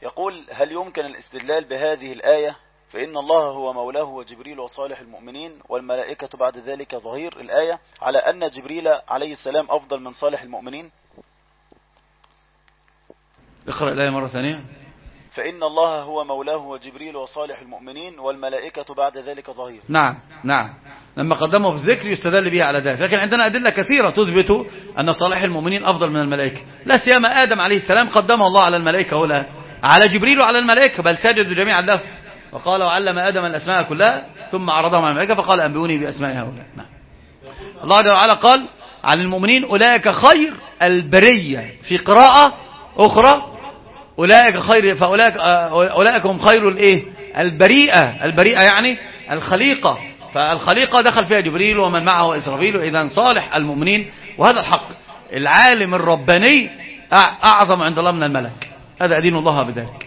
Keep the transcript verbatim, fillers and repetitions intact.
يقول: هل يمكن الاستدلال بهذه الآية فإن الله هو مولاه وجبريل وصالح المؤمنين والملائكة بعد ذلك ظهير الآية على أن جبريل عليه السلام أفضل من صالح المؤمنين؟ اقرأ الآية مرة ثانية. فإن الله هو مولاه وجبريل وصالح المؤمنين والملائكة بعد ذلك ظهير. نعم نعم، لما قدمه في الذكر يستدل به على ذلك، لكن عندنا أدلة كثيرة تثبت أن صالح المؤمنين أفضل من الملائكة، لا سيما آدم عليه السلام قدمه الله على الملائكة ولا على جبريل وعلى الملائكة، بل سجدوا جميعا له، وقال: وعلم آدم الأسماء كلها ثم عرضهم على الملائكة فقال: أنبئوني بأسماء هؤلاء. نعم. الله جل وعلا قال عن المؤمنين: أولئك خير البرية، في قراءة أخرى أولئك خير، فأولئك أولئك هم خير الإيه؟ البريئة. البريئة يعني الخليقة، فالخليقة دخل فيها جبريل ومن معه إسرافيل، إذن صالح المؤمنين. وهذا الحق، العالم الرباني أعظم عند الله من الملك، هذا أدين الله بذلك.